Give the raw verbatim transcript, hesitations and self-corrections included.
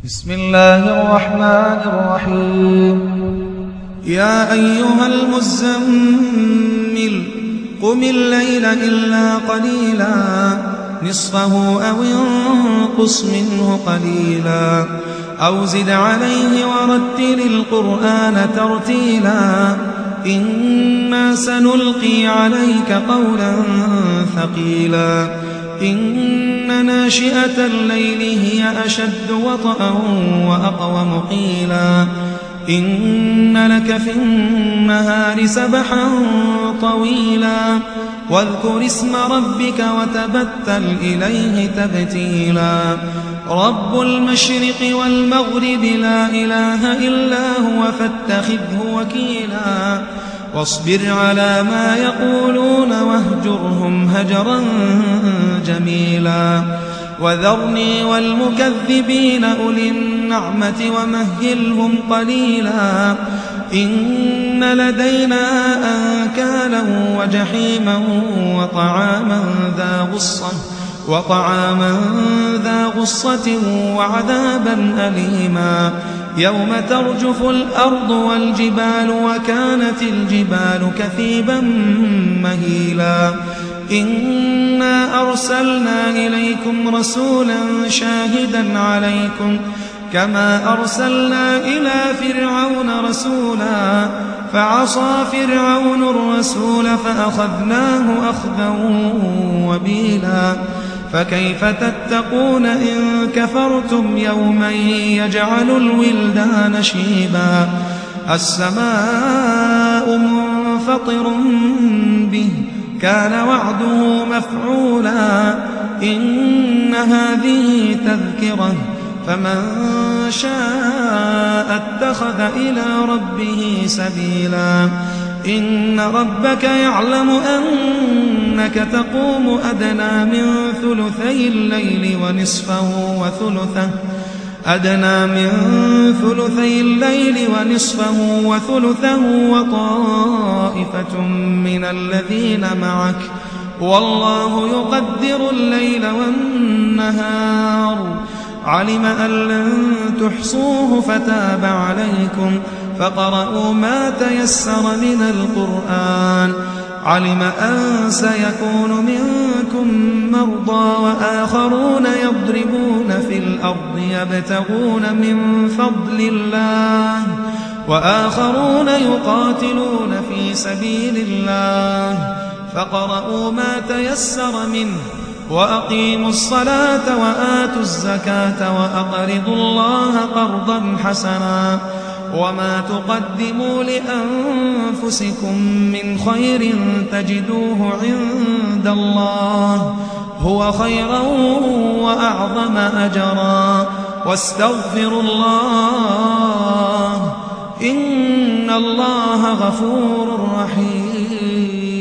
بسم الله الرحمن الرحيم. يا أيها المزمل قم الليل إلا قليلا نصفه أو انقص منه قليلا أو زد عليه ورتل القرآن ترتيلا إنا سنلقي عليك قولا ثقيلا إن ناشئة الليل هي أشد وطئا وأقوم قيلا إن لك في النهار سبحا طويلا واذكر اسم ربك وتبتل إليه تبتيلا رب المشرق والمغرب لا إله إلا هو فاتخذه وكيلا واصبر على ما يقولون واهجرهم هجرا جميلا وذرني والمكذبين أولي النعمة ومهلهم قليلا إن لدينا أنكالا وجحيما وطعاما ذا غصة وطعاما ذا غصة وعذابا أليما يوم ترجف الأرض والجبال وكانت الجبال كثيبا مهيلا إنا أرسلنا إليكم رسولا شاهدا عليكم كما أرسلنا إلى فرعون رسولا فعصى فرعون الرسول فأخذناه أخذا وبيلا فكيف تتقون إن كفرتم يوما يجعل الولدان شيبا السماء منفطر به كان وعده مفعولا إن هذه تذكرة فمن شاء اتخذ إلى ربه سبيلا إن ربك يعلم أنك تقوم أدنى من ثلثي الليل ونصفه وثلثه أدنى من ثلثي الليل ونصفه وثلثه وطائفة من الذين معك والله يقدر الليل والنهار علم أن لن تحصوه فتاب عليكم فقرأوا ما تيسر من القرآن علم أن سيكون منكم مرضى وآخرون يضربون في الأرض يبتغون من فضل الله وآخرون يقاتلون في سبيل الله فقرأوا ما تيسر منه وأقيموا الصلاة وآتوا الزكاة وأقرضوا الله قرضا حسنا وما تقدموا لأنفسكم من خير تجدوه عند الله هو خيرا وأعظم أجرا واستغفروا الله إن الله غفور رحيم.